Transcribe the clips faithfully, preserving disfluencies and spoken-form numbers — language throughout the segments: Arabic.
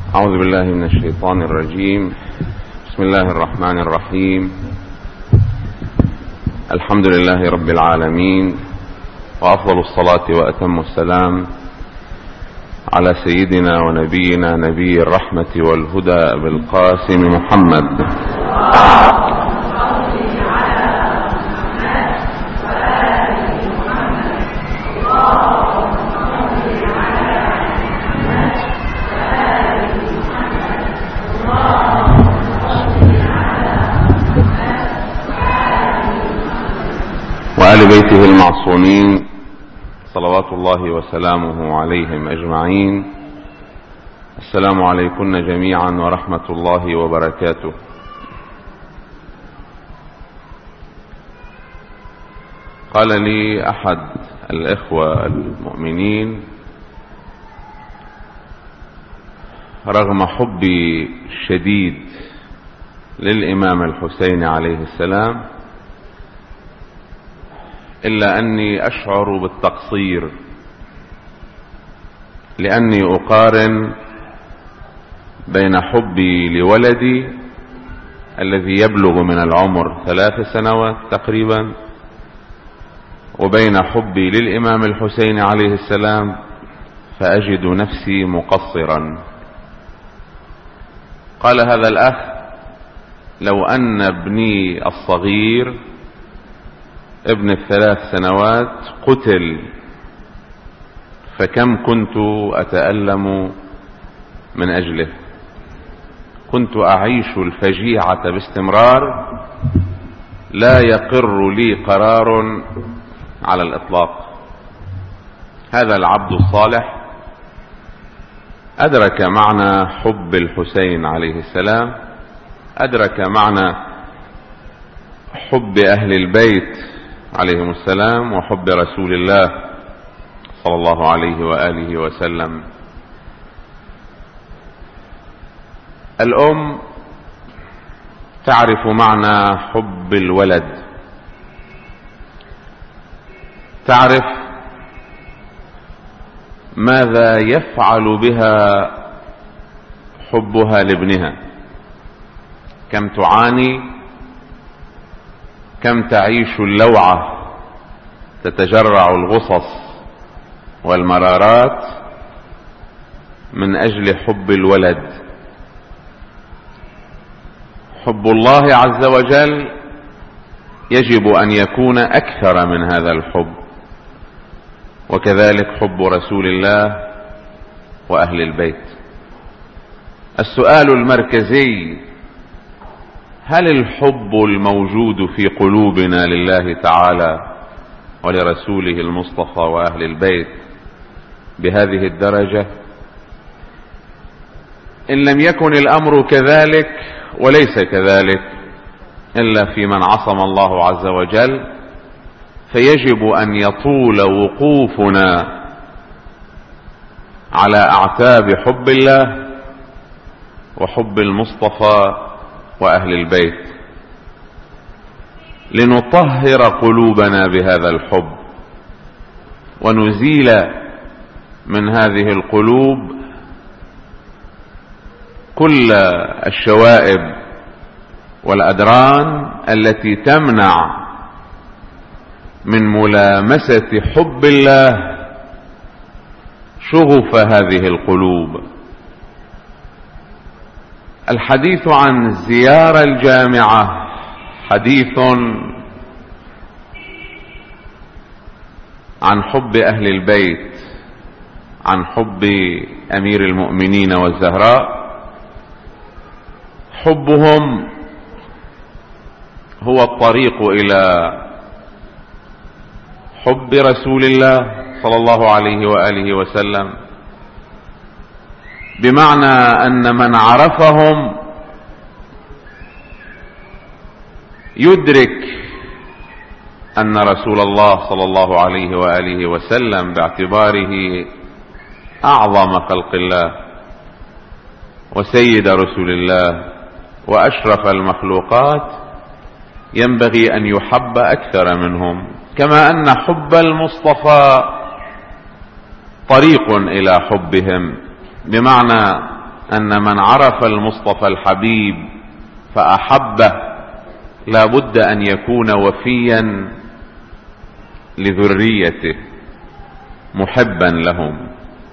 أعوذ بالله من الشيطان الرجيم. بسم الله الرحمن الرحيم. الحمد لله رب العالمين، وأفضل الصلاة وأتم السلام على سيدنا ونبينا نبي الرحمة والهدى أبي القاسم محمد. وآل بيته المعصومين صلوات الله وسلامه عليهم أجمعين. السلام عليكم جميعا ورحمة الله وبركاته. قال لي أحد الإخوة المؤمنين: رغم حبي الشديد للإمام الحسين عليه السلام، إلا أني أشعر بالتقصير، لأني أقارن بين حبي لولدي الذي يبلغ من العمر ثلاث سنوات تقريبا، وبين حبي للإمام الحسين عليه السلام، فأجد نفسي مقصرا. قال هذا الأخ: لو أن ابني الصغير ابن الثلاث سنوات قتل، فكم كنت أتألم من أجله. كنت أعيش الفجيعة باستمرار، لا يقر لي قرار على الإطلاق. هذا العبد الصالح أدرك معنى حب الحسين عليه السلام، أدرك معنى حب أهل البيت عليهم السلام وحب رسول الله صلى الله عليه وآله وسلم. الأم تعرف معنى حب الولد، تعرف ماذا يفعل بها حبها لابنها، كم تعاني، كم تعيش اللوعة، تتجرع الغصص والمرارات من أجل حب الولد. حب الله عز وجل يجب أن يكون أكثر من هذا الحب، وكذلك حب رسول الله وأهل البيت. السؤال المركزي: هل الحب الموجود في قلوبنا لله تعالى ولرسوله المصطفى وأهل البيت بهذه الدرجة؟ إن لم يكن الأمر كذلك، وليس كذلك إلا في من عصم الله عز وجل، فيجب أن يطول وقوفنا على أعتاب حب الله وحب المصطفى وأهل البيت، لنطهر قلوبنا بهذا الحب، ونزيل من هذه القلوب كل الشوائب والأدران التي تمنع من ملامسة حب الله شغف هذه القلوب. الحديث عن الزيارة الجامعة حديث عن حب أهل البيت، عن حب أمير المؤمنين والزهراء. حبهم هو الطريق إلى حب رسول الله صلى الله عليه وآله وسلم، بمعنى أن من عرفهم يدرك أن رسول الله صلى الله عليه وآله وسلم باعتباره أعظم خلق الله وسيد رسول الله وأشرف المخلوقات ينبغي أن يحب أكثر منهم، كما أن حب المصطفى طريق إلى حبهم، بمعنى أن من عرف المصطفى الحبيب فأحبه لا بد أن يكون وفيا لذريته محبا لهم.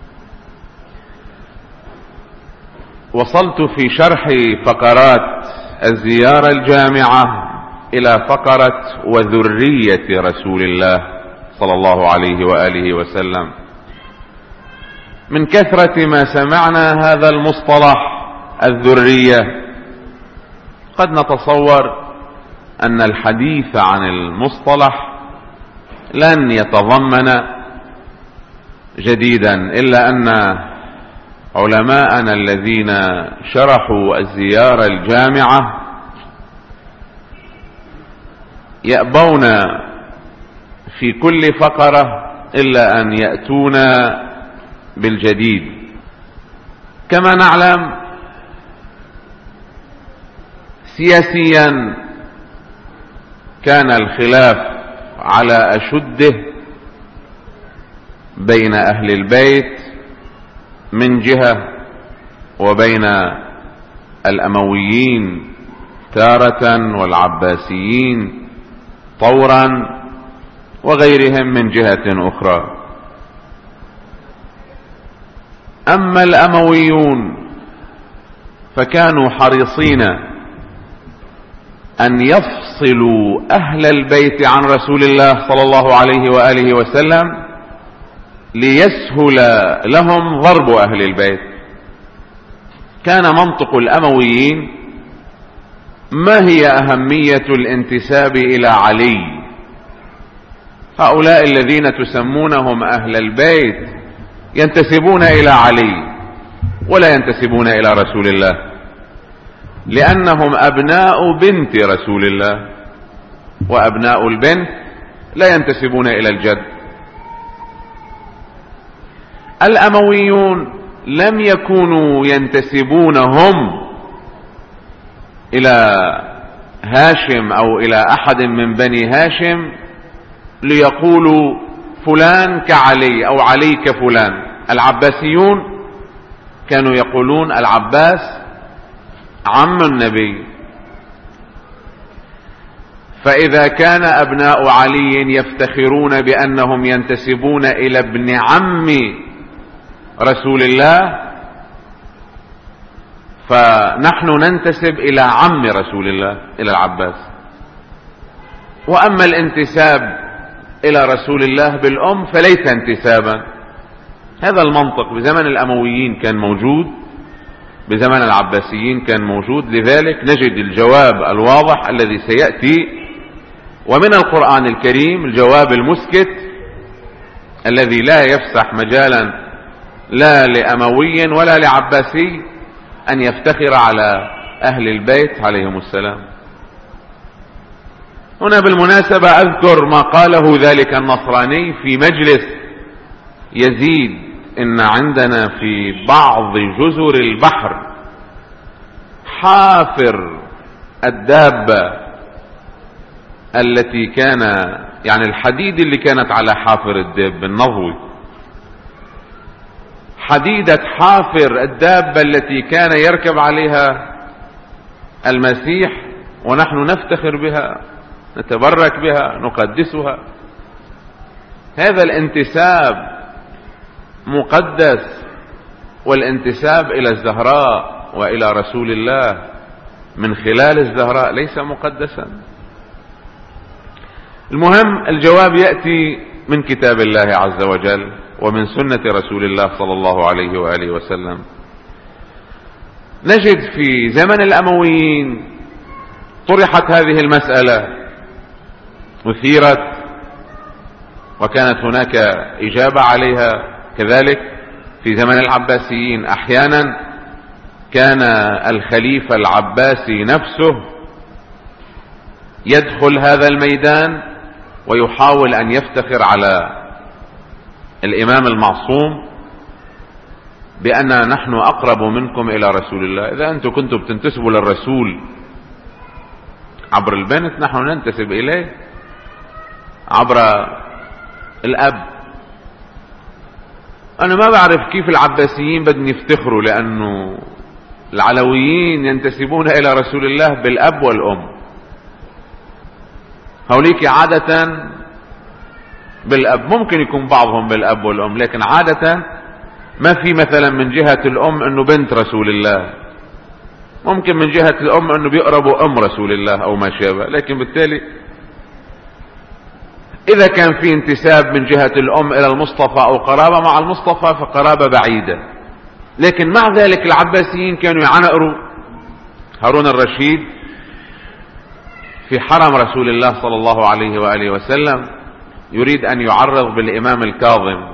وصلت في شرح فقرات الزيارة الجامعة إلى فقرة وذرية رسول الله صلى الله عليه وآله وسلم. من كثرة ما سمعنا هذا المصطلح الذرية قد نتصور أن الحديث عن المصطلح لن يتضمن جديدا، إلا أن علماءنا الذين شرحوا الزيارة الجامعة يأبون في كل فقرة إلا أن يأتونا بالجديد. كما نعلم سياسيا كان الخلاف على أشده بين أهل البيت من جهة وبين الأمويين تارة والعباسيين طورا وغيرهم من جهة أخرى. أما الأمويون فكانوا حريصين أن يفصلوا أهل البيت عن رسول الله صلى الله عليه وآله وسلم ليسهل لهم ضرب أهل البيت. كان منطق الأمويين: ما هي أهمية الانتساب إلى علي؟ هؤلاء الذين تسمونهم أهل البيت ينتسبون إلى علي ولا ينتسبون إلى رسول الله، لأنهم أبناء بنت رسول الله، وأبناء البنت لا ينتسبون إلى الجد. الأمويون لم يكونوا ينتسبون هم إلى هاشم أو إلى أحد من بني هاشم ليقولوا فلان كعلي أو علي كفلان. العباسيون كانوا يقولون العباس عم النبي، فإذا كان أبناء علي يفتخرون بأنهم ينتسبون إلى ابن عم رسول الله، فنحن ننتسب إلى عم رسول الله إلى العباس. وأما الانتساب إلى رسول الله بالأم فليس انتسابا. هذا المنطق بزمن الأمويين كان موجود، بزمن العباسيين كان موجود. لذلك نجد الجواب الواضح الذي سيأتي ومن القرآن الكريم، الجواب المسكت الذي لا يفسح مجالا لا لأموي ولا لعباسي أن يفتخر على أهل البيت عليهم السلام. هنا بالمناسبة أذكر ما قاله ذلك النصراني في مجلس يزيد: إن عندنا في بعض جزر البحر حافر الدابة التي كان يعني الحديد اللي كانت على حافر الدب النضوي، حديدة حافر الدابة التي كان يركب عليها المسيح، ونحن نفتخر بها، نتبرك بها، نقدسها. هذا الانتساب مقدس، والانتساب إلى الزهراء وإلى رسول الله من خلال الزهراء ليس مقدسا. المهم الجواب يأتي من كتاب الله عز وجل ومن سنة رسول الله صلى الله عليه وآله وسلم. نجد في زمن الأمويين طرحت هذه المسألة، أثيرت، وكانت هناك إجابة عليها. كذلك في زمن العباسيين أحيانا كان الخليفة العباسي نفسه يدخل هذا الميدان ويحاول أن يفتخر على الإمام المعصوم بأننا نحن أقرب منكم إلى رسول الله. إذا أنتم كنتم بتنتسبوا للرسول عبر البنت، نحن ننتسب إليه عبر الأب. أنا ما بعرف كيف العباسيين بدهم يفتخروا، لأنه العلويين ينتسبون إلى رسول الله بالأب والأم، هوليك عادة بالأب، ممكن يكون بعضهم بالأب والأم، لكن عادة ما في مثلا من جهة الأم أنه بنت رسول الله، ممكن من جهة الأم أنه بيقربوا أم رسول الله أو ما شابه، لكن بالتالي إذا كان في انتساب من جهة الأم إلى المصطفى أو قرابة مع المصطفى فقرابة بعيدة. لكن مع ذلك العباسيين كانوا يعنقروا هارون الرشيد في حرم رسول الله صلى الله عليه وآله وسلم، يريد أن يعرض بالإمام الكاظم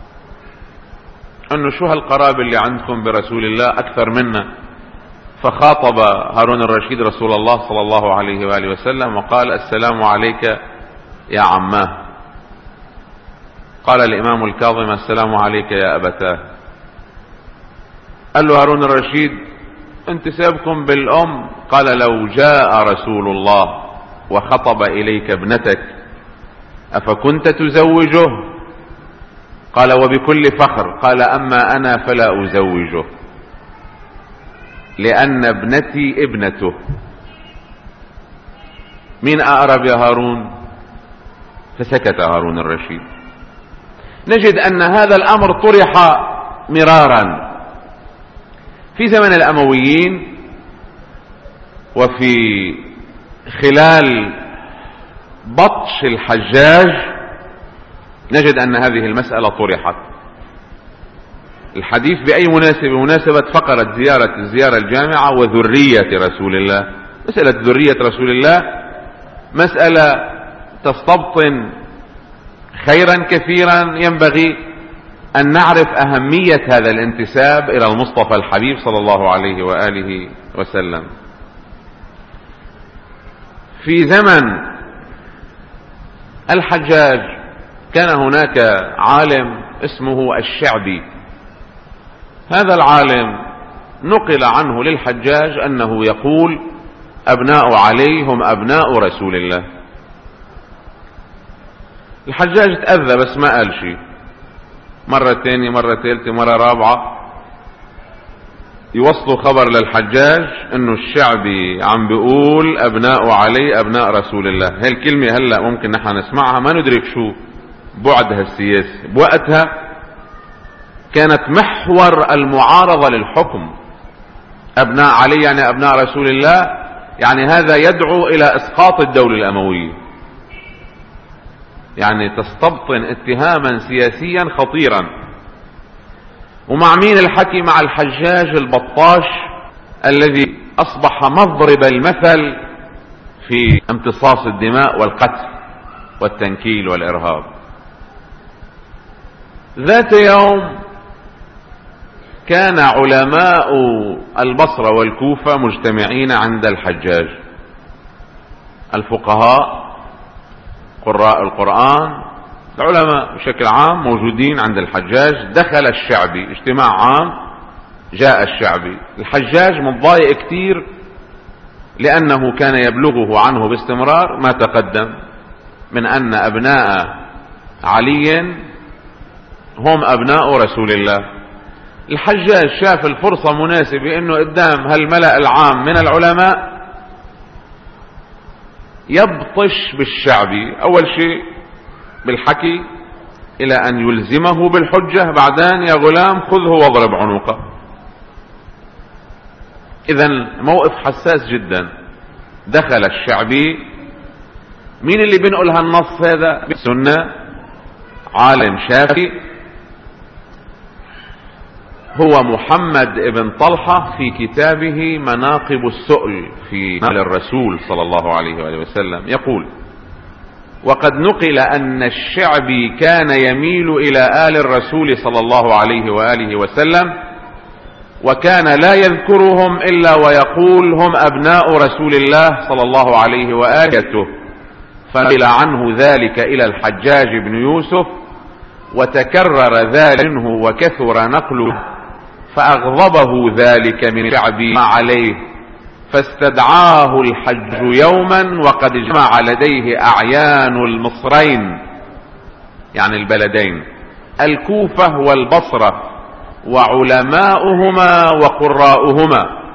أنه شو هالقرابة اللي عندكم برسول الله أكثر منا. فخاطب هارون الرشيد رسول الله صلى الله عليه وآله وسلم وقال: السلام عليك يا عماه. قال الإمام الكاظم: السلام عليك يا أبتاه. قال له هارون الرشيد: انتسابكم بالأم. قال: لو جاء رسول الله وخطب إليك ابنتك أفكنت تزوجه؟ قال: وبكل فخر. قال: أما أنا فلا أزوجه، لأن ابنتي ابنته. مين أقرب يا هارون؟ فسكت هارون الرشيد. نجد أن هذا الأمر طرح مرارا في زمن الأمويين، وفي خلال بطش الحجاج نجد أن هذه المسألة طرحت. الحديث بأي مناسبة؟ مناسبة فقرة زيارة الزيارة الجامعة وذرية رسول الله. مسألة ذرية رسول الله مسألة تستبطن خيرا كثيرا، ينبغي أن نعرف أهمية هذا الانتساب إلى المصطفى الحبيب صلى الله عليه وآله وسلم. في زمن الحجاج كان هناك عالم اسمه الشعبي. هذا العالم نقل عنه للحجاج أنه يقول: أبناء علي هم أبناء رسول الله. الحجاج تأذى بس ما قال شيء. مرة تانية، مرة ثالثة، مرة رابعة يوصلوا خبر للحجاج انه الشعبي عم بيقول ابناء علي ابناء رسول الله. هاي الكلمة هلأ ممكن نحن نسمعها ما ندرك شو بعدها السياسي. بوقتها كانت محور المعارضة للحكم. ابناء علي يعني ابناء رسول الله، يعني هذا يدعو الى اسقاط الدولة الاموية، يعني تستبطن اتهاما سياسيا خطيرا. ومع مين الحكي؟ مع الحجاج البطاش الذي اصبح مضرب المثل في امتصاص الدماء والقتل والتنكيل والارهاب. ذات يوم كان علماء البصرة والكوفة مجتمعين عند الحجاج، الفقهاء قراء القرآن العلماء بشكل عام موجودين عند الحجاج. دخل الشعبي، اجتماع عام، جاء الشعبي. الحجاج متضايق كتير لأنه كان يبلغه عنه باستمرار ما تقدم من أن أبناء علي هم أبناء رسول الله. الحجاج شاف الفرصة مناسبة أنه قدام هالملأ العام من العلماء يبطش بالشعبي. أول شيء بالحكي إلى أن يلزمه بالحجة، بعدين يا غلام خذه واضرب عنقه. إذن موقف حساس جدا. دخل الشعبي. مين اللي بنقول هالنص هذا؟ سنة عالم شافعي هو محمد ابن طلحة في كتابه مناقب السؤل في نقل الرسول صلى الله عليه وآله وسلم يقول: وقد نقل أن الشعبي كان يميل إلى آل الرسول صلى الله عليه وآله وسلم، وكان لا يذكرهم إلا ويقول هم أبناء رسول الله صلى الله عليه وآله. فنقل عنه ذلك إلى الحجاج بن يوسف، وتكرر ذلك منه وكثر نقله، فأغضبه ذلك من الشعبي ما عليه، فاستدعاه الحج يوما وقد جمع لديه أعيان المصرين، يعني البلدين، الكوفة والبصرة، وعلماؤهما وقراؤهما،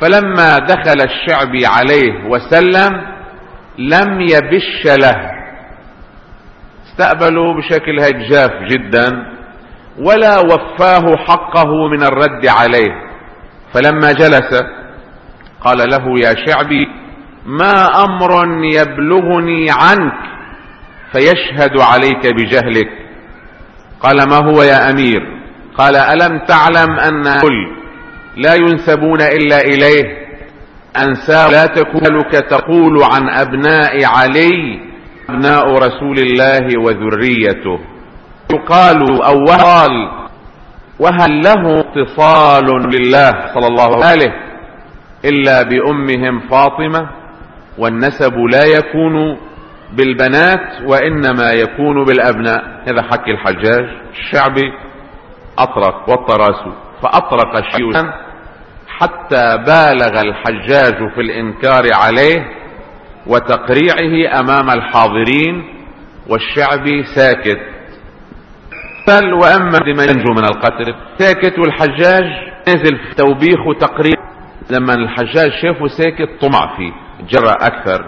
فلما دخل الشعبي عليه وسلم لم يبش له، استقبله بشكل هيك جاف جدا، ولا وفاه حقه من الرد عليه. فلما جلس قال له: يا شعبي، ما أمر يبلغني عنك فيشهد عليك بجهلك؟ قال: ما هو يا أمير؟ قال: ألم تعلم أن كل لا ينسبون إلا إليه؟ أنساه لا تكون لك تقول عن أبناء علي أبناء رسول الله وذريته. يقال أو وقال: وهل له اتصال لله صلى الله عليه إلا بأمهم فاطمة؟ والنسب لا يكون بالبنات وإنما يكون بالأبناء. هذا حكي الحجاج. الشعبي أطرق والطراسو، فأطرق الشيء حتى بالغ الحجاج في الإنكار عليه وتقريعه أمام الحاضرين، والشعبي ساكت. قال: وأما لمن ينجو من القتل ساكت، والحجاج نزل في توبيخ وتقريع. لما الحجاج شافه ساكت طمع فيه، جرأ أكثر،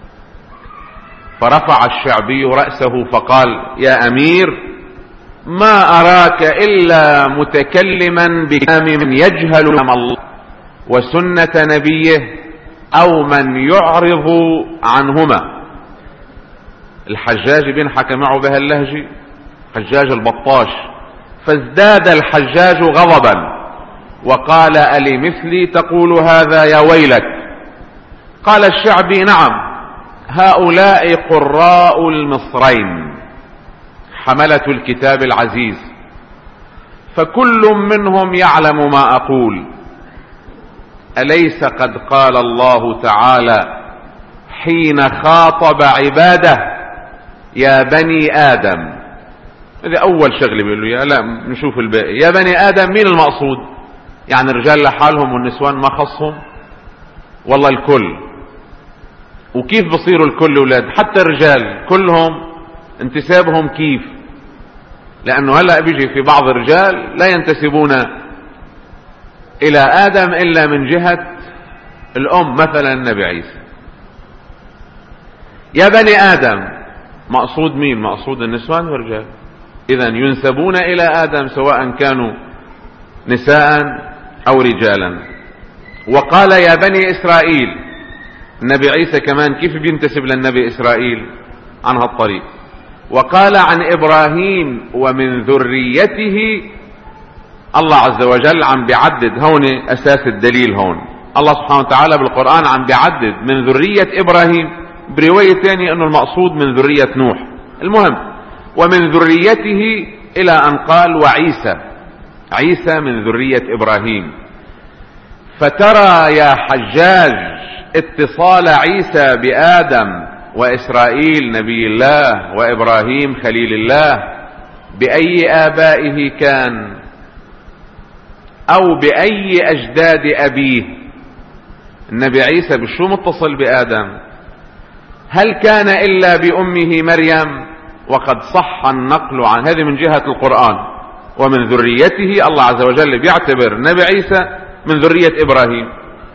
فرفع الشعبي رأسه فقال: يا أمير، ما أراك إلا متكلما بكلام من يجهل كلام الله وسنة نبيه أو من يعرض عنهما. الحجاج بينحكى معه بهاللهجة، حجاج البطاش. فازداد الحجاج غضبا وقال: ألي مثلي تقول هذا يا ويلك؟ قال الشعبي: نعم، هؤلاء قراء المصرين حملة الكتاب العزيز، فكل منهم يعلم ما أقول. أليس قد قال الله تعالى حين خاطب عباده: يا بني آدم؟ هذا أول شغله بيقول له. يا لا نشوف الباقي. يا بني آدم مين المقصود؟ يعني الرجال لحالهم والنسوان ما خصهم؟ والله الكل. وكيف بصيروا الكل أولاد؟ حتى الرجال كلهم انتسابهم كيف؟ لأنه هلأ بيجي في بعض الرجال لا ينتسبون إلى آدم إلا من جهة الأم، مثلا النبي عيسى. يا بني آدم مقصود مين؟ مقصود النسوان والرجال. إذن ينسبون إلى آدم سواء كانوا نساء أو رجالا. وقال: يا بني إسرائيل. النبي عيسى كمان كيف بينتسب للنبي إسرائيل؟ عن هالطريق. وقال عن إبراهيم ومن ذريته. الله عز وجل عم بيعدد هون أساس الدليل. هون الله سبحانه وتعالى بالقرآن عم بيعدد من ذرية إبراهيم، برواية ثانية أنه المقصود من ذرية نوح. المهم ومن ذريته إلى أن قال: وعيسى. عيسى من ذرية إبراهيم. فترى يا حجاج اتصال عيسى بآدم وإسرائيل نبي الله وإبراهيم خليل الله بأي آبائه كان أو بأي أجداد أبيه. النبي عيسى بشو متصل بآدم؟ هل كان إلا بأمه مريم؟ وقد صح النقل عن هذه من جهة القرآن. ومن ذريته الله عز وجل بيعتبر النبي عيسى من ذرية إبراهيم.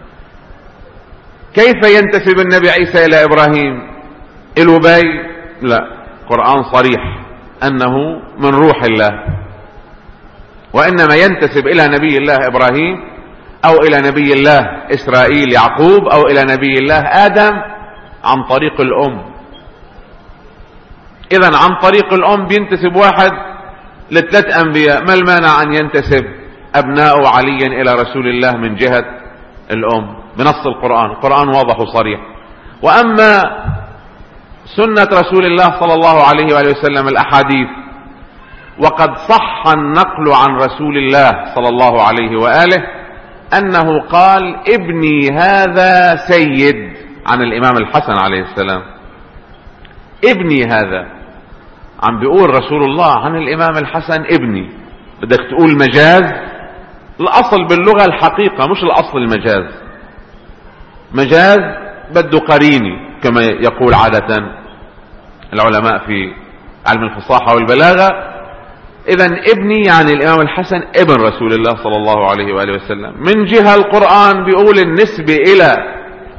كيف ينتسب النبي عيسى إلى إبراهيم؟ الوبي؟ لا، قرآن صريح أنه من روح الله، وإنما ينتسب إلى نبي الله إبراهيم أو إلى نبي الله إسرائيل يعقوب أو إلى نبي الله آدم عن طريق الأم. إذن عن طريق الأم بينتسب واحد لثلاث أنبياء. ما المانع أن ينتسب أبناء علي إلى رسول الله من جهة الأم بنص القرآن؟ القرآن واضح وصريح. وأما سنة رسول الله صلى الله عليه وآله وسلم الأحاديث، وقد صح النقل عن رسول الله صلى الله عليه وآله أنه قال: ابني هذا سيد، عن الإمام الحسن عليه السلام. ابني هذا عم بيقول رسول الله عن الإمام الحسن ابني. بدك تقول مجاز؟ الأصل باللغة الحقيقة، مش الأصل المجاز. مجاز بده قريني كما يقول عادة العلماء في علم الفصاحة والبلاغة. إذن ابني يعني الإمام الحسن ابن رسول الله صلى الله عليه وآله وسلم. من جهة القرآن بيقول النسبة إلى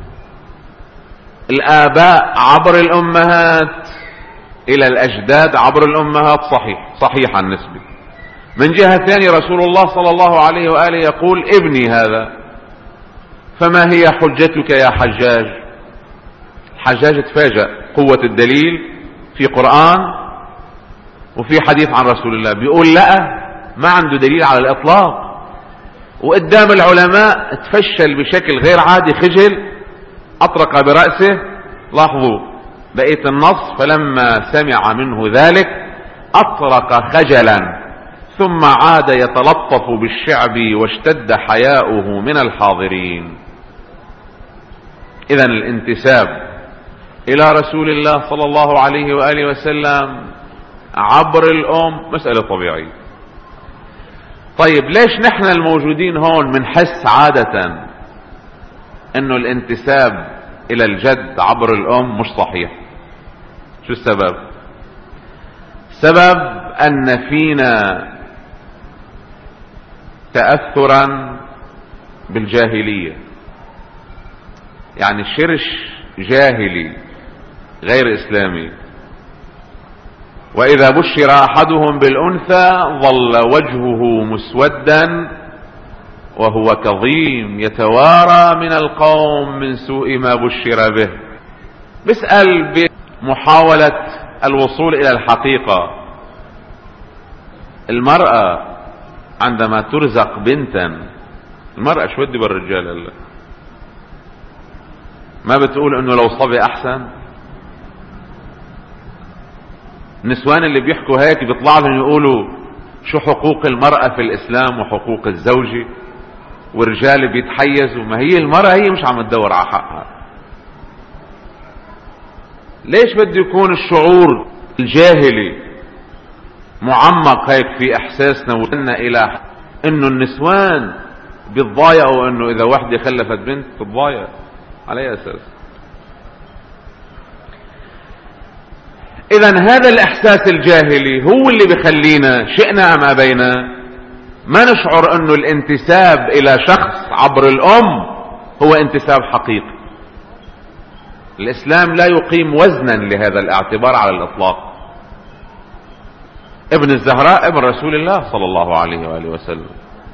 الآباء عبر الأمهات إلى الأجداد عبر الأمهات صحيح صحيح النسبة. من جهة ثانية رسول الله صلى الله عليه وآله يقول ابني هذا. فما هي حجتك يا حجاج؟ حجاج تفاجأ قوة الدليل في قرآن وفي حديث عن رسول الله. بيقول لا، ما عنده دليل على الإطلاق، وقدام العلماء تفشل بشكل غير عادي، خجل، أطرق برأسه. لاحظوا بقية النص: فلما سمع منه ذلك أطرق خجلا ثم عاد يتلطف بالشعب واشتد حياؤه من الحاضرين. إذن الانتساب إلى رسول الله صلى الله عليه وآله وسلم عبر الأم مسألة طبيعية. طيب ليش نحن الموجودين هون منحس عادة انه الانتساب الى الجد عبر الام مش صحيح؟ شو السبب؟ سبب ان فينا تأثرا بالجاهلية، يعني شرش جاهلي غير اسلامي. واذا بشر احدهم بالانثى ظل وجهه مسودا وهو كظيم يتوارى من القوم من سوء ما بشر به. بسأل بمحاولة الوصول الى الحقيقة. المرأة عندما ترزق بنتا، المرأة شو بدي بالرجال هلا؟ ما بتقول انه لو صبي احسن؟ النسوان اللي بيحكوا هيك بيطلع لهم يقولوا شو حقوق المرأة في الاسلام وحقوق الزوجة، والرجال بيتحيزوا. ما هي المرأة هي مش عم تدور على حقها. ليش بده يكون الشعور الجاهلي معمق هيك في احساسنا وصلنا الى انه النسوان بيتضايقوا انه اذا وحدة خلفت بنت تتضايق؟ على اي اساس؟ اذا هذا الاحساس الجاهلي هو اللي بخلينا شئنا ام ابينا ما نشعر انه الانتساب الى شخص عبر الام هو انتساب حقيقي. الاسلام لا يقيم وزنا لهذا الاعتبار على الاطلاق. ابن الزهراء ابن رسول الله صلى الله عليه وآله وسلم.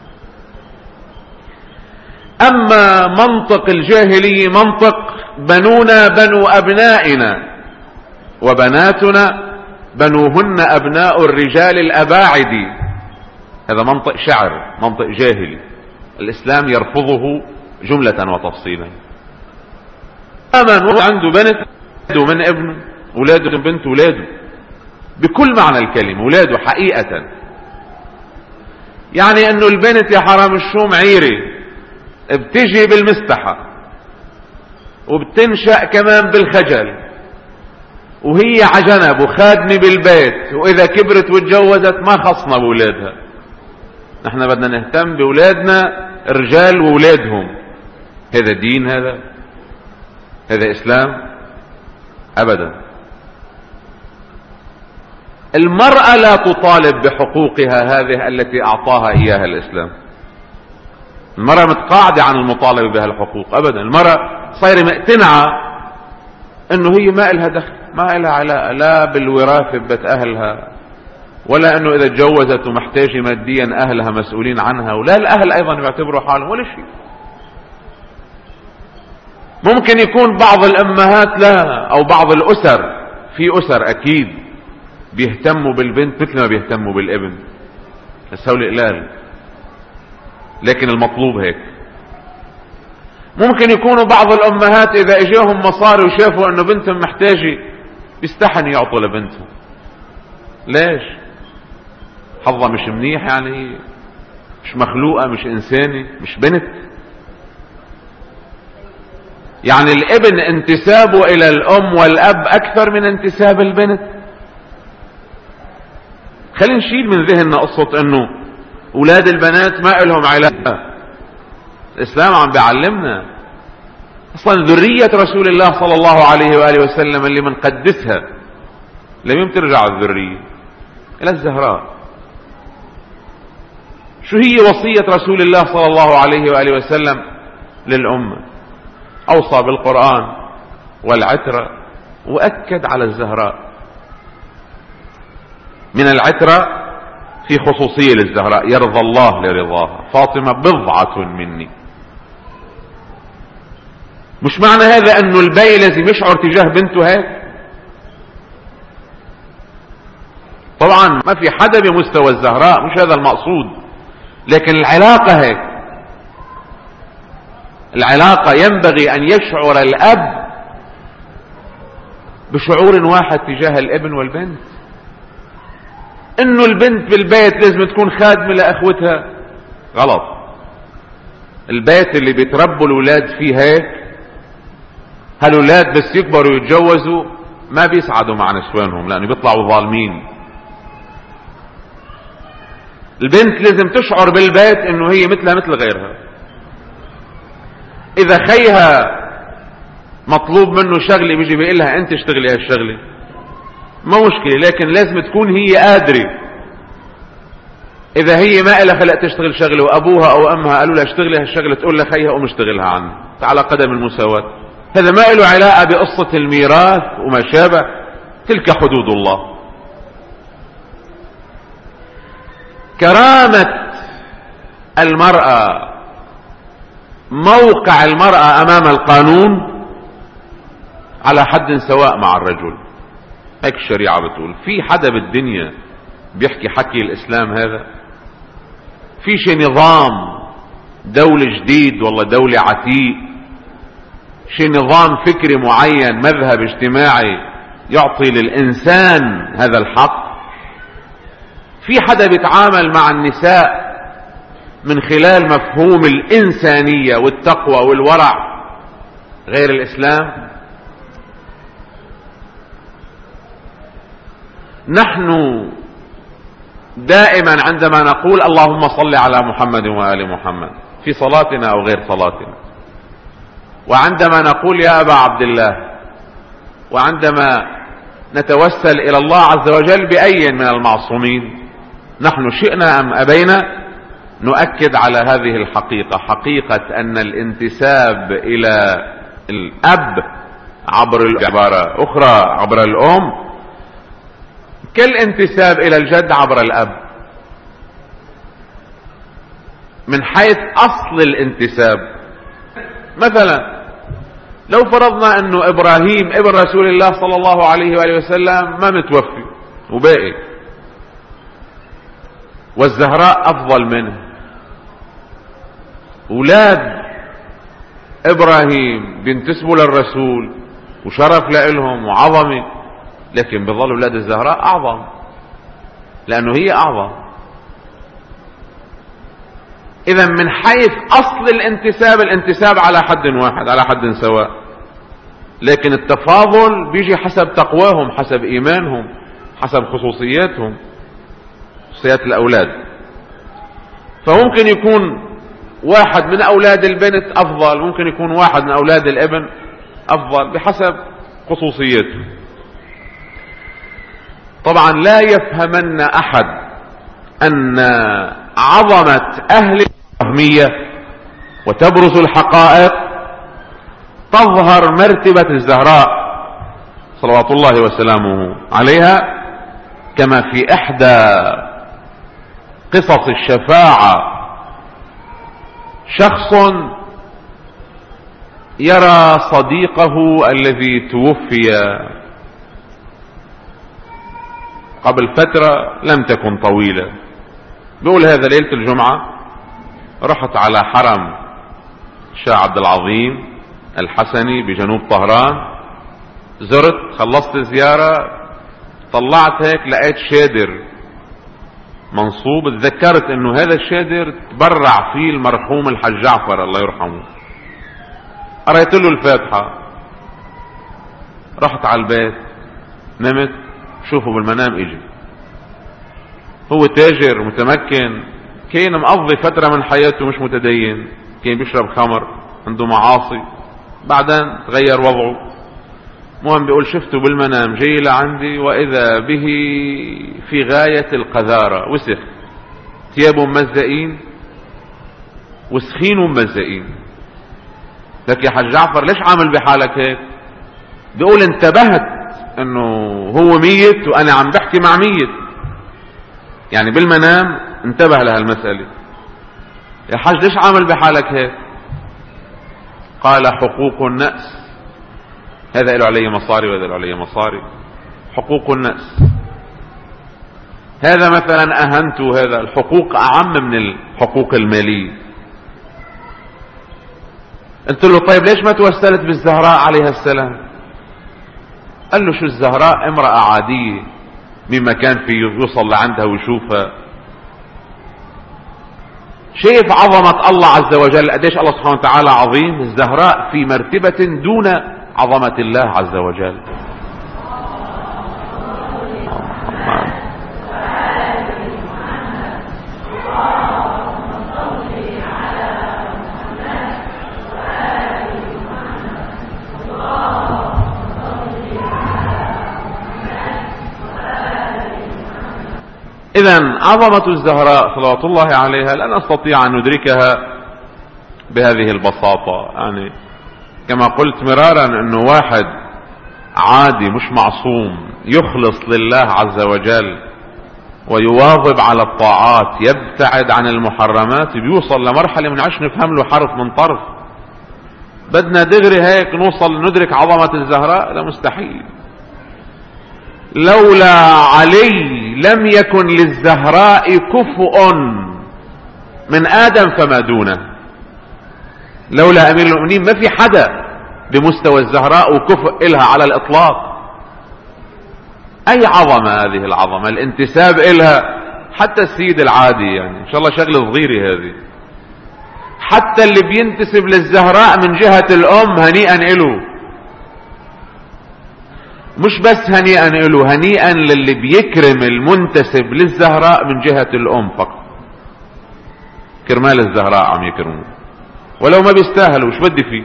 اما منطق الجاهلي منطق بنونا بنو ابنائنا وبناتنا بنوهن ابناء الرجال الاباعد. هذا منطق شعر، منطق جاهلي، الاسلام يرفضه جملة وتفصيلا. اما عنده بنت من ابنه، ولاده من بنت ولاده بكل معنى الكلمة، ولاده حقيقة. يعني انه البنت يا حرام الشوم عيري بتجي بالمستحة وبتنشأ كمان بالخجل، وهي عجنب وخادمة بالبيت، واذا كبرت واتجوزت ما خصنا بولادها. نحن بدنا نهتم بولادنا الرجال وولادهم. هذا دين؟ هذا هذا اسلام؟ ابدا. المرأة لا تطالب بحقوقها هذه التي اعطاها اياها الاسلام. المرأة متقاعدة عن المطالبة بها الحقوق ابدا. المرأة صايرة مقتنعة انه هي ما لها دخل، ما لها علاقة لا بالوراثة ببيت اهلها، ولا انه اذا تجوزت ومحتاجة ماديا اهلها مسؤولين عنها، ولا الاهل ايضا بيعتبروا حالهم ولا شيء. ممكن يكون بعض الامهات لا، او بعض الاسر، في اسر اكيد بيهتموا بالبنت مثل ما بيهتموا بالابن، بس هو القلال، لكن المطلوب هيك. ممكن يكونوا بعض الامهات اذا اجاهم مصاري وشافوا انه بنتهم محتاجة بيستحنوا يعطوا لبنتهم. ليش؟ حظها مش منيح، يعني مش مخلوقة، مش انسانة، مش بنت. يعني الابن انتسابه الى الام والاب اكثر من انتساب البنت. خلينا نشيل من ذهننا قصة انه اولاد البنات ما لهم علاقة. الاسلام عم بيعلمنا اصلا ذرية رسول الله صلى الله عليه وآله وسلم اللي منقدسها لم ترجع الذرية الى الزهراء شو هي وصية رسول الله صلى الله عليه وآله وسلم للأمة؟ أوصى بالقرآن والعترة، وأكد على الزهراء. من العترة في خصوصية للزهراء، يرضى الله لرضاها، فاطمة بضعة مني. مش معنى هذا أنه البي لازم يشعر تجاه بنته هيك. طبعا ما في حدا بمستوى الزهراء، مش هذا المقصود، لكن العلاقة هيك. العلاقة ينبغي أن يشعر الأب بشعور واحد تجاه الابن والبنت. انه البنت بالبيت لازم تكون خادمة لأخوتها، غلط. البيت اللي بيتربوا الولاد فيه هيك، هالولاد بس يكبروا ويتجوزوا ما بيسعدوا مع نسوانهم، لأنه بيطلعوا ظالمين. البنت لازم تشعر بالبيت انه هي مثلها مثل غيرها. اذا خيها مطلوب منه شغله بيجي بيقول لها انت اشتغلي هالشغله، ما مشكله، لكن لازم تكون هي قادره. اذا هي ما لها خلق تشتغل شغله وابوها او امها قالوا لها اشتغلي هالشغله، تقول لها خيها قوم اشتغلها عنه، على قدم المساواه. هذا ما له علاقه بقصه الميراث وما شابه، تلك حدود الله. كرامه المراه، موقع المراه امام القانون على حد سواء مع الرجل، هيك الشريعة بتقول. في حدا بالدنيا بيحكي حكي الإسلام هذا؟ في شي نظام دولة جديد والله دولة عتيق، شي نظام فكري معين، مذهب اجتماعي يعطي للإنسان هذا الحق؟ في حدا بيتعامل مع النساء من خلال مفهوم الإنسانية والتقوى والورع غير الإسلام؟ نحن دائما عندما نقول اللهم صل على محمد وآل محمد في صلاتنا أو غير صلاتنا، وعندما نقول يا أبا عبد الله، وعندما نتوسل إلى الله عز وجل بأي من المعصومين، نحن شئنا أم أبينا نؤكد على هذه الحقيقة، حقيقة أن الانتساب إلى الأب عبر عبارة أخرى عبر الأم كالانتساب إلى الجد عبر الأب. من حيث أصل الانتساب، مثلا لو فرضنا أنه إبراهيم ابن رسول الله صلى الله عليه وآله وسلم ما متوفي وباقي، والزهراء أفضل منه، أولاد إبراهيم بينتسبوا للرسول وشرف لإلهم وعظمة، لكن بظل أولاد الزهراء أعظم لأنه هي أعظم. إذا من حيث أصل الانتساب، الانتساب على حد واحد على حد سواء، لكن التفاضل بيجي حسب تقواهم، حسب إيمانهم، حسب خصوصياتهم، خصوصيات الأولاد. فممكن يكون واحد من أولاد البنت أفضل، ممكن يكون واحد من أولاد الابن أفضل بحسب خصوصيته. طبعا لا يفهمن أحد أن عظمة أهل الوهمية وتبرز الحقائق تظهر مرتبة الزهراء صلوات الله وسلامه عليها، كما في إحدى قصص الشفاعة شخص يرى صديقه الذي توفي قبل فترة لم تكن طويلة، بيقول هذا ليلة الجمعة رحت على حرم شاه عبد العظيم الحسني بجنوب طهران، زرت، خلصت زيارة، طلعت هيك لقيت شادر منصوب، اتذكرت انه هذا الشادر تبرع فيه المرحوم الحاج جعفر الله يرحمه، قريت له الفاتحة، رحت على البيت نمت، شوفوا بالمنام اجي، هو تاجر متمكن، كان مقضي فترة من حياته مش متدين، كان بيشرب خمر، عنده معاصي، بعدين تغير وضعه. مهم بيقول شفته بالمنام جاي لعندي واذا به في غاية القذارة، وسخ، ثيابهم ممزقين وسخين وممزقين. لك يا حاج جعفر ليش عامل بحالك هيك؟ بيقول انتبهت انه هو ميت وانا عم بحكي مع ميت، يعني بالمنام انتبه لهالمسألة. يا حاج ليش عامل بحالك هيك؟ قال حقوق الناس، هذا له علي مصاري وهذا له علي مصاري، حقوق الناس. هذا مثلا اهنت، هذا الحقوق اعم من الحقوق المالية. قلت له طيب ليش ما توسلت بالزهراء عليها السلام؟ قال له شو الزهراء؟ امرأة عادية، مما كان في يوصل لعندها ويشوفها. شايف عظمة الله عز وجل قديش الله سبحانه وتعالى عظيم؟ الزهراء في مرتبة دون عظمة الله عز وجل. إذن عظمة الزهراء صلوات الله عليها لا نستطيع أن ندركها بهذه البساطة. يعني كما قلت مرارا أنه واحد عادي مش معصوم يخلص لله عز وجل ويواظب على الطاعات يبتعد عن المحرمات بيوصل لمرحلة من عش نفهم له حرف من طرف. بدنا دغري هيك نوصل ندرك عظمة الزهراء؟ لا مستحيل. لولا علي لم يكن للزهراء كفؤ من آدم فما دونه. لولا أمير المؤمنين ما في حدا بمستوى الزهراء وكفؤ إلها على الإطلاق. أي عظمة هذه العظمة، الانتساب إلها. حتى السيد العادي يعني إن شاء الله شغلة صغيرة هذه، حتى اللي بينتسب للزهراء من جهة الأم هنيئا إله. مش بس هنيئا له، هنيئا للي بيكرم المنتسب للزهراء من جهة الأم فقط. كرمال الزهراء عم يكرموه ولو ما بيستاهلوا. وش بدي فيه؟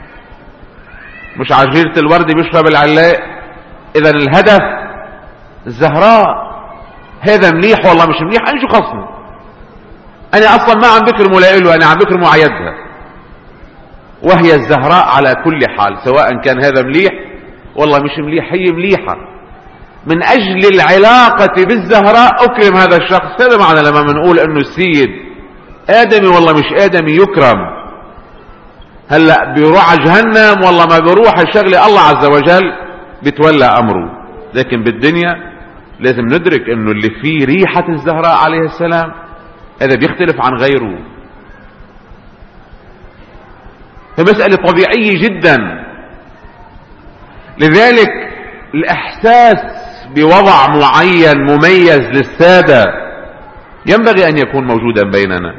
مش عجيرة الورد بيشرب العلاق. إذا الهدف الزهراء. هذا مليح والله مش مليح، أنا شو خصني؟ أنا أصلا ما عم بكرمه لإله، أنا عم بكرمه عيدها. وهي الزهراء على كل حال، سواء كان هذا مليح والله مش مليح، هي مليحة. من أجل العلاقة بالزهراء أكرم هذا الشخص. هذا معنى لما بنقول أنه السيد آدمي والله مش آدمي يكرم. هلأ بيروح على جهنم والله ما بيروح الشغلة، الله عز وجل بتولى أمره. لكن بالدنيا لازم ندرك أنه اللي فيه ريحة الزهراء عليه السلام هذا بيختلف عن غيره. هي مسألة طبيعية جدا. لذلك الإحساس بوضع معين مميز للسادة ينبغي أن يكون موجودا بيننا.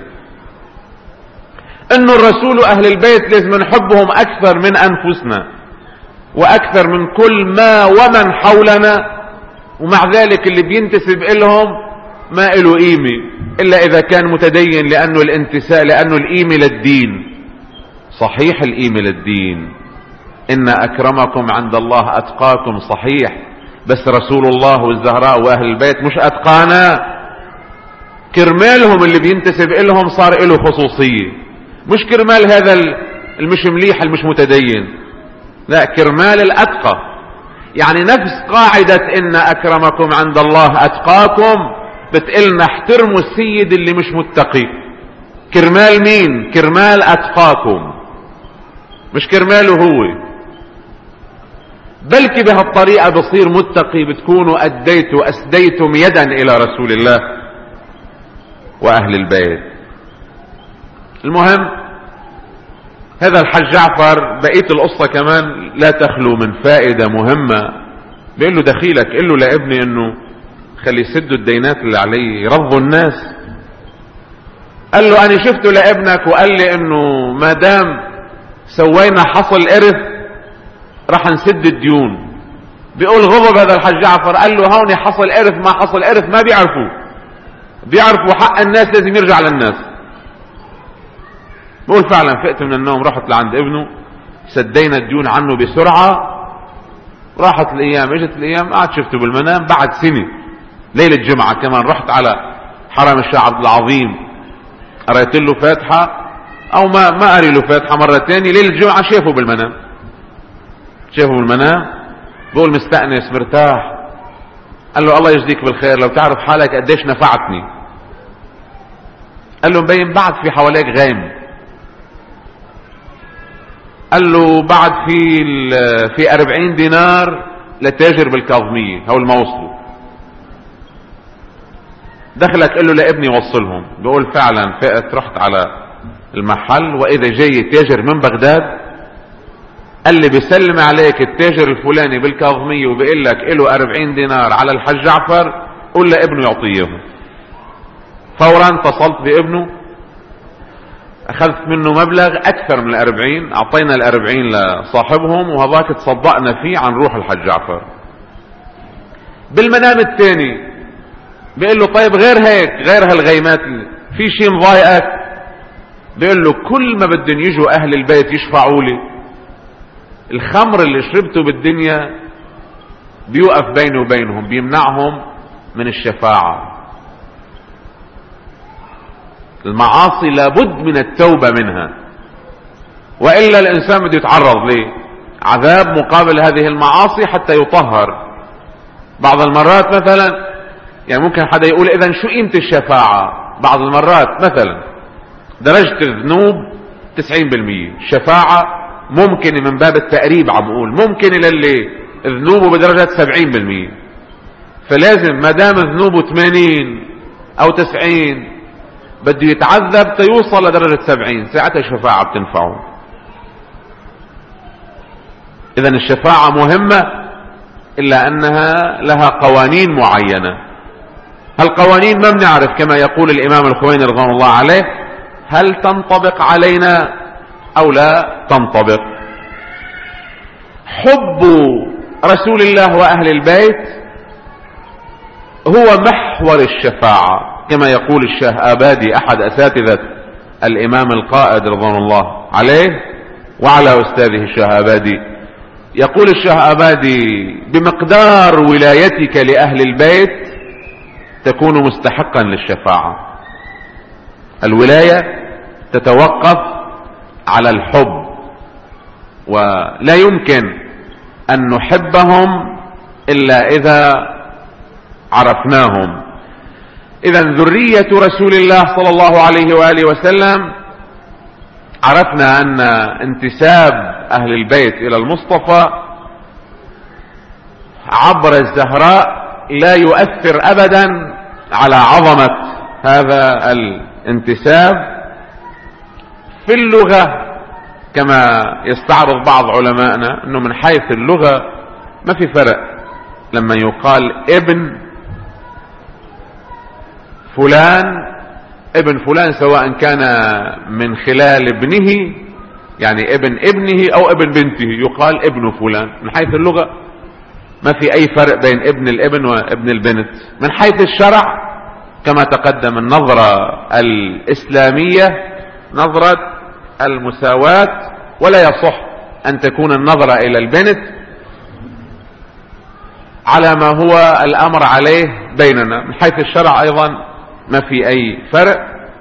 أن الرسول وأهل البيت لازم نحبهم أكثر من أنفسنا وأكثر من كل ما ومن حولنا، ومع ذلك اللي بينتسب إلهم ما إله قيمة إلا إذا كان متدين، لأنه الانتساء لأنه القيمة للدين. صحيح القيمة للدين، إن أكرمكم عند الله أتقاكم، صحيح، بس رسول الله والزهراء وأهل البيت مش أتقانا. كرمالهم اللي بينتسب إلهم صار إله خصوصية، مش كرمال هذا المش مليح المش متدين، لا، كرمال الأتقى. يعني نفس قاعدة إن أكرمكم عند الله أتقاكم بتقلنا احترموا السيد اللي مش متقي. كرمال مين؟ كرمال أتقاكم، مش كرماله هو. بلكي بهالطريقة بصير متقي، بتكونوا أديتوا أسديتم يدا إلى رسول الله وأهل البيت. المهم هذا الحج جعفر بقية القصة كمان لا تخلو من فائدة مهمة. بيقول له دخيلك قل له لابني انه خلي يسدوا الدينات اللي عليه يرضوا الناس. قال له انا شفته لابنك وقال لي انه ما دام سوينا حصل ارث راح نسد الديون. بيقول غضب هذا الحج جعفر، قال له هون حصل ارث ما حصل ارث ما بيعرفوا، بيعرفوا حق الناس لازم يرجع للناس. بقول فعلا فقت من النوم رحت لعند ابنه سدينا الديون عنه بسرعة. راحت الايام اجت الايام قعد شفته بالمنام بعد سنة ليلة جمعة كمان رحت على حرم الشيخ عبد العظيم قريت له فاتحة او ما ما قري له فاتحة مرة تانية، ليلة الجمعة شافه بالمنام، شافه بالمنام بقول مستأنس مرتاح. قال له الله يجزيك بالخير، لو تعرف حالك قديش نفعتني. قال له مبين بعد في حواليك غيم. قال له بعد في في أربعين دينار لتاجر بالكاظمية هو الموصله. دخلك قال له لابني وصلهم. بيقول فعلا فقت رحت على المحل واذا جاي تاجر من بغداد قال لي بيسلم عليك التاجر الفلاني بالكاظمية وبيقول لك له أربعين دينار على الحج جعفر، قول لابنه يعطيهم. فورا اتصلت بابنه، اخذت منه مبلغ اكثر من الأربعين، اعطينا الأربعين لصاحبهم وهذاك تصدقنا فيه عن روح الحج جعفر. بالمنام الثاني بيقول له طيب غير هيك، غير هالغيمات في شيء مضايقك؟ بيقول له كل ما بدهم يجوا اهل البيت يشفعوا لي، الخمر اللي شربته بالدنيا بيوقف بيني وبينهم، بيمنعهم من الشفاعة. المعاصي لابد من التوبة منها، وإلا الإنسان بده يتعرض لعذاب مقابل هذه المعاصي حتى يطهر. بعض المرات مثلا يعني ممكن حدا يقول إذن شو قيمة الشفاعة؟ بعض المرات مثلا درجة الذنوب تسعين بالمية، الشفاعة ممكن من باب التقريب عم اقول ممكن للي ذنوبه بدرجة سبعين بالمية. فلازم ما دام ذنوبه ثمانين او تسعين بده يتعذب تيوصل لدرجة سبعين، ساعتها الشفاعة بتنفعه. اذا الشفاعة مهمة الا انها لها قوانين معينة. هالقوانين ما بنعرف كما يقول الامام الخميني رضوان الله عليه هل تنطبق علينا او لا تنطبق. حب رسول الله واهل البيت هو محور الشفاعة كما يقول الشاه آبادي احد اساتذة الامام القائد رضوان الله عليه وعلى استاذه الشاه آبادي. يقول الشاه آبادي بمقدار ولايتك لاهل البيت تكون مستحقا للشفاعة. الولاية تتوقف على الحب، ولا يمكن أن نحبهم إلا إذا عرفناهم. إذا ذرية رسول الله صلى الله عليه وآله وسلم عرفنا أن انتساب أهل البيت إلى المصطفى عبر الزهراء لا يؤثر أبدا على عظمة هذا الانتساب. في اللغة كما يستعرض بعض علمائنا انه من حيث اللغة ما في فرق لما يقال ابن فلان ابن فلان سواء كان من خلال ابنه يعني ابن ابنه او ابن بنته يقال ابن فلان. من حيث اللغة ما في اي فرق بين ابن الابن وابن البنت. من حيث الشرع كما تقدم النظرة الاسلامية نظرة المساواة، ولا يصح ان تكون النظرة الى البنت على ما هو الامر عليه بيننا. من حيث الشرع ايضا ما في اي فرق.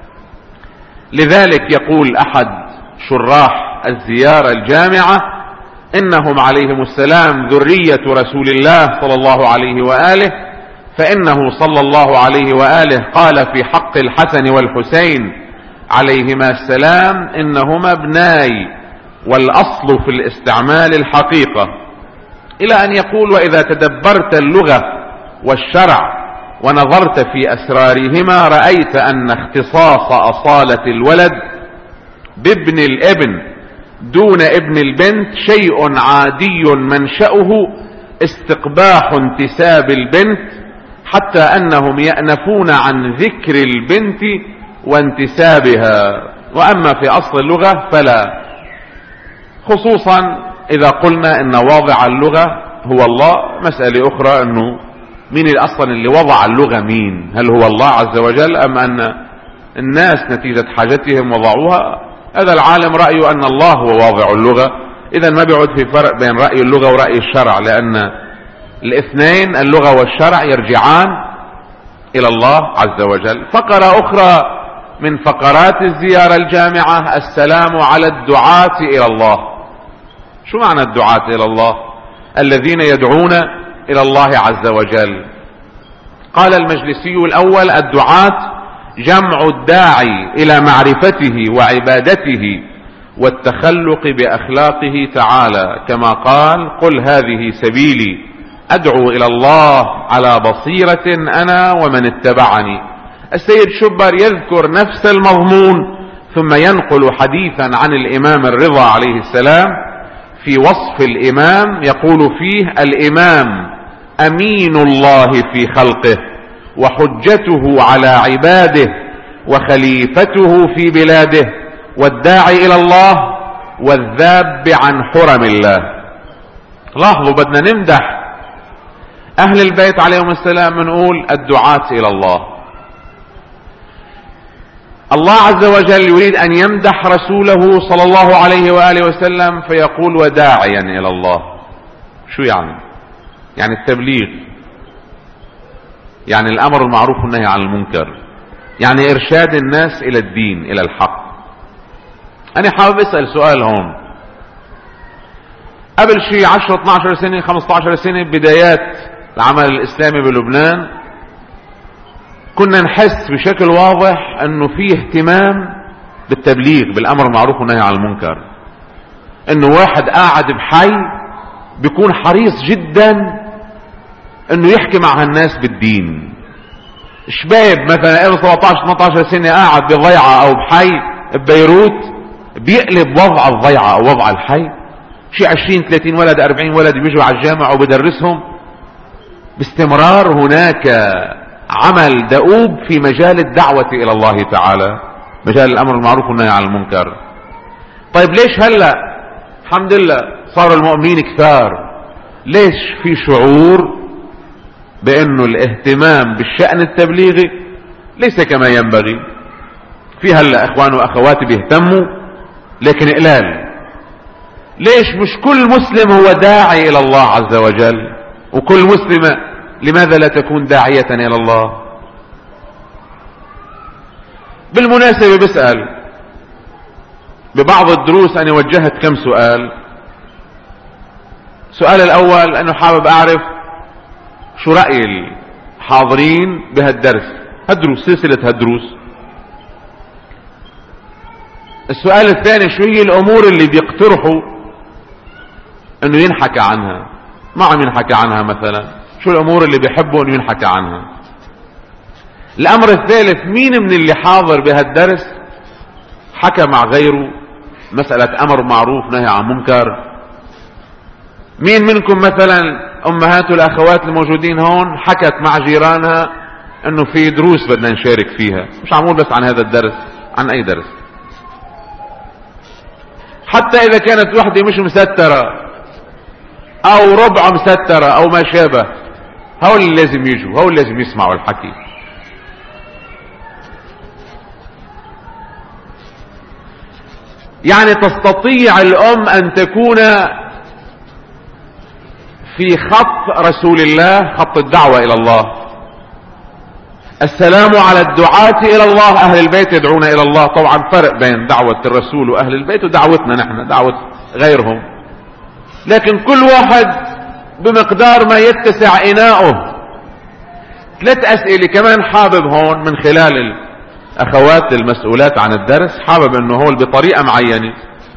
لذلك يقول احد شراح الزيارة الجامعة انهم عليهم السلام ذرية رسول الله صلى الله عليه وآله، فانه صلى الله عليه وآله قال في حق الحسن والحسين عليهما السلام انهما ابناي والاصل في الاستعمال الحقيقة، الى ان يقول وإذا تدبرت اللغة والشرع ونظرت في اسرارهما رأيت ان اختصاص اصالة الولد بابن الابن دون ابن البنت شيء عادي منشأه استقباح انتساب البنت، حتى انهم يأنفون عن ذكر البنت وانتسابها. واما في اصل اللغة فلا، خصوصا اذا قلنا ان واضع اللغة هو الله. مسألة اخرى انه مين اصلا اللي وضع اللغة، مين؟ هل هو الله عز وجل ام ان الناس نتيجة حاجتهم وضعوها؟ هذا العالم رأيه ان الله هو واضع اللغة. اذا ما بيعود في فرق بين رأي اللغة ورأي الشرع، لان الاثنين اللغة والشرع يرجعان إلى الله عز وجل. فقرة أخرى من فقرات الزيارة الجامعة: السلام على الدعاة إلى الله. شو معنى الدعاة إلى الله؟ الذين يدعون إلى الله عز وجل. قال المجلسي الأول: الدعاة جمع الداعي إلى معرفته وعبادته والتخلق بأخلاقه تعالى، كما قال: قل هذه سبيلي أدعو إلى الله على بصيرة أنا ومن اتبعني. السيد شبر يذكر نفس المضمون ثم ينقل حديثا عن الإمام الرضا عليه السلام في وصف الإمام، يقول فيه: الإمام أمين الله في خلقه وحجته على عباده وخليفته في بلاده والداعي إلى الله والذاب عن حرم الله. لاحظوا، بدنا نمدح أهل البيت عليهم السلام، نقول الدعاة إلى الله. الله عز وجل يريد أن يمدح رسوله صلى الله عليه وآله وسلم فيقول: وداعيا إلى الله. شو يعني؟ يعني التبليغ، يعني الأمر المعروف والنهي عن المنكر، يعني إرشاد الناس إلى الدين، إلى الحق. أنا حابب أسأل سؤال هون. قبل شيء عشرة اثني عشر سنة خمسة عشر سنة بدايات العمل الإسلامي بلبنان، كنا نحس بشكل واضح أنه فيه اهتمام بالتبليغ، بالأمر المعروف والنهي عن المنكر. أنه واحد قاعد بحي بيكون حريص جدا أنه يحكي مع الناس بالدين. شباب مثلا قبل سبعة عشر ثمانية عشر سنة قاعد بضيعة أو بحي ببيروت بيقلب وضع الضيعة أو وضع الحي، شي عشرين ثلاثين ولد أربعين ولد بيجوا على الجامعة وبدرسهم. باستمرار هناك عمل دؤوب في مجال الدعوة إلى الله تعالى، مجال الأمر المعروف والنهي عن المنكر. طيب ليش هلأ الحمد لله صار المؤمنين كثار، ليش في شعور بأنه الاهتمام بالشأن التبليغي ليس كما ينبغي؟ في هلأ إخوان وأخواتي بيهتموا لكن قلال. ليش مش كل مسلم هو داعي إلى الله عز وجل؟ وكل مسلمة لماذا لا تكون داعية إلى الله؟ بالمناسبة بسأل ببعض الدروس، أنا وجهت كم سؤال. السؤال الأول أنه حابب أعرف شو رأي الحاضرين بهالدرس، هالدروس، سلسلة هالدروس. السؤال الثاني: شو هي الأمور اللي بيقترحوا أنه ينحكى عنها؟ ما عم ينحكى عنها مثلا، شو الأمور اللي بيحبوا أنه ينحكى عنها؟ الأمر الثالث: مين من اللي حاضر بهالدرس حكى مع غيره مسألة أمر معروف نهي عن منكر؟ مين منكم مثلا أمهات والأخوات الموجودين هون حكت مع جيرانها أنه في دروس بدنا نشارك فيها؟ مش عمول بس عن هذا الدرس، عن أي درس. حتى إذا كانت وحدة مش مسترة أو ربع مسترة أو ما شابه، هؤلاء اللي لازم يجوا، هؤلاء اللي لازم يسمعوا الحكي. يعني تستطيع الأم أن تكون في خط رسول الله، خط الدعوة إلى الله. السلام على الدعاة إلى الله، أهل البيت يدعون إلى الله. طبعا فرق بين دعوة الرسول وأهل البيت ودعوتنا نحن، دعوة غيرهم، لكن كل واحد بمقدار ما يتسع إناؤه. ثلاث أسئلة كمان حابب هون من خلال الأخوات المسؤولات عن الدرس، حابب أنه هون بطريقة معينة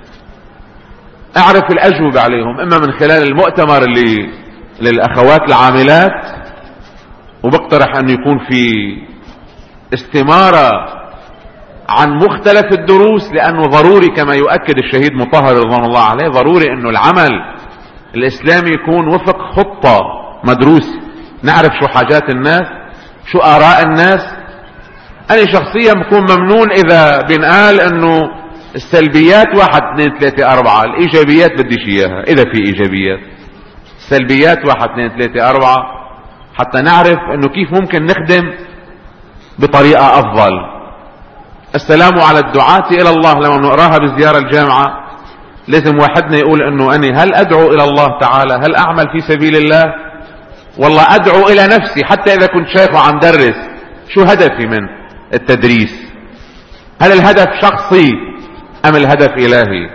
أعرف الأجوبة عليهم، إما من خلال المؤتمر اللي للأخوات العاملات، وبقترح أن يكون في استمارة عن مختلف الدروس، لأنه ضروري كما يؤكد الشهيد مطهر رضوان الله عليه، ضروري أنه العمل الإسلامي يكون وفق خطة مدروسة، نعرف شو حاجات الناس، شو آراء الناس. أنا شخصيا بكون ممنون إذا بنقال أنه السلبيات واحد اثنين ثلاثة أربعة، الإيجابيات بديش إياها إذا في إيجابيات. السلبيات واحد اثنين ثلاثة أربعة، حتى نعرف أنه كيف ممكن نخدم بطريقة أفضل. السلام على الدعاة إلى الله لما نقراها بالزيارة الجامعة لازم واحدنا يقول أنه أنا هل أدعو إلى الله تعالى؟ هل أعمل في سبيل الله؟ والله أدعو إلى نفسي، حتى إذا كنت شايفه عم درس شو هدفي من التدريس؟ هل الهدف شخصي ام الهدف الهي؟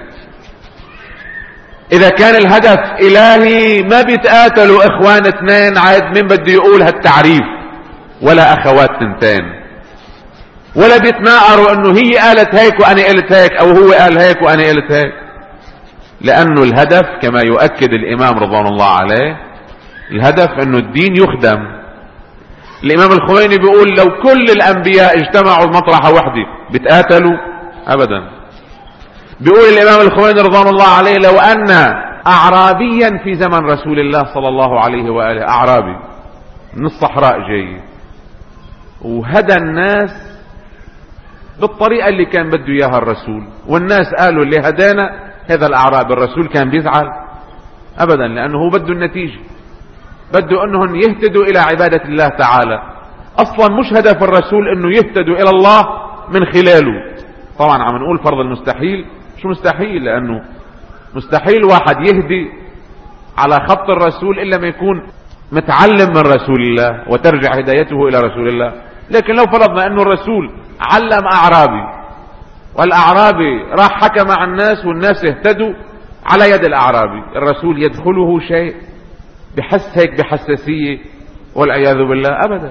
اذا كان الهدف الهي ما بيتقاتلوا اخوان اثنين عاد مين بده يقول هالتعريف، ولا اخوات تنتين، ولا بيتناقروا انه هي قالت هيك وانا قلت هيك، او هو قال هيك وانا قلت هيك. لانه الهدف كما يؤكد الامام رضوان الله عليه، الهدف انه الدين يخدم. الامام الخميني بيقول لو كل الانبياء اجتمعوا بمطرحة وحدة بتقاتلوا؟ ابدا. بيقول الامام الخميني رضوان الله عليه لو ان اعرابيا في زمن رسول الله صلى الله عليه وآله، اعرابي من الصحراء جاي وهدى الناس بالطريقة اللي كان بده اياها الرسول، والناس قالوا اللي هدانا هذا الاعرابي، الرسول كان بيزعل؟ ابدا، لانه هو بده النتيجة، بده انهم يهتدوا الى عبادة الله تعالى. اصلا مش هدف الرسول انه يهتدوا الى الله من خلاله. طبعا عم نقول فرض المستحيل، شو مستحيل؟ لانه مستحيل واحد يهدي على خط الرسول الا ما يكون متعلم من رسول الله وترجع هدايته الى رسول الله. لكن لو فرضنا انه الرسول علم اعرابي والاعرابي راح حكى مع الناس والناس اهتدوا على يد الاعرابي، الرسول يدخله شيء بحس هيك بحساسية والعياذ بالله؟ ابدا.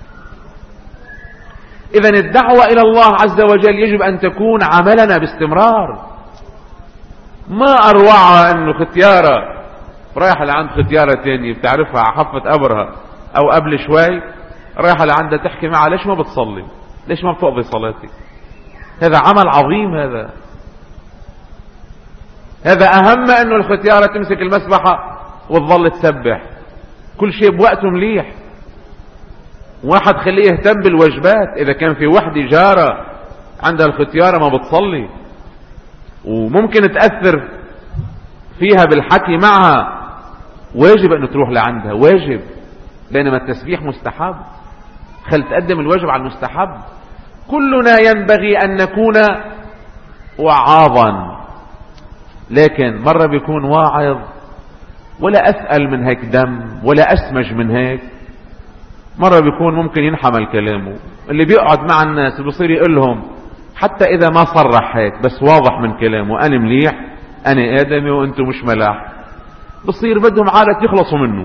اذا الدعوة الى الله عز وجل يجب ان تكون عملنا باستمرار. ما اروعها انه ختيارة رايحة لعند ختيارة تانية بتعرفها حفة ابرها او قبل شوي رايحة لعندها تحكي معها ليش ما بتصلي، ليش ما بتقضي صلاتك؟ هذا عمل عظيم. هذا هذا اهم انه الختيارة تمسك المسبحة وتظل تسبح. كل شيء بوقته مليح. واحد خليه يهتم بالواجبات. اذا كان في وحدة جارة عندها الختيارة ما بتصلي وممكن تأثر فيها بالحكي معها، واجب انه تروح لعندها، واجب. بينما التسبيح مستحب. خل تقدم الواجب على المستحب. كلنا ينبغي ان نكون وعاظا، لكن مرة بيكون واعظ ولا أثقل من هيك دم ولا أسمج من هيك. مرة بيكون ممكن ينحمل كلامه. اللي بيقعد مع الناس بيصير يقول لهم حتى إذا ما صرح هيك بس واضح من كلامه أنا مليح، أنا آدمي وأنتم مش ملاح، بصير بدهم عادة يخلصوا منه.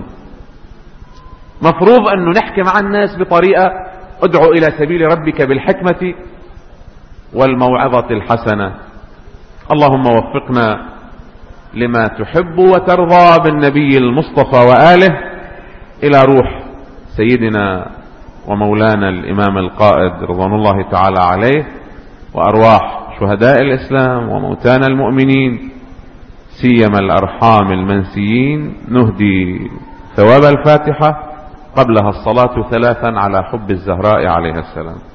مفروض أنه نحكي مع الناس بطريقة ادعو إلى سبيل ربك بالحكمة والموعظة الحسنة. اللهم وفقنا لما تحب وترضى بالنبي المصطفى وآله، إلى روح سيدنا ومولانا الإمام القائد رضوان الله تعالى عليه، وأرواح شهداء الإسلام وموتانا المؤمنين، سيما الأرحام المنسيين. نهدي ثواب الفاتحة قبلها الصلاة ثلاثا على حب الزهراء عليها السلام.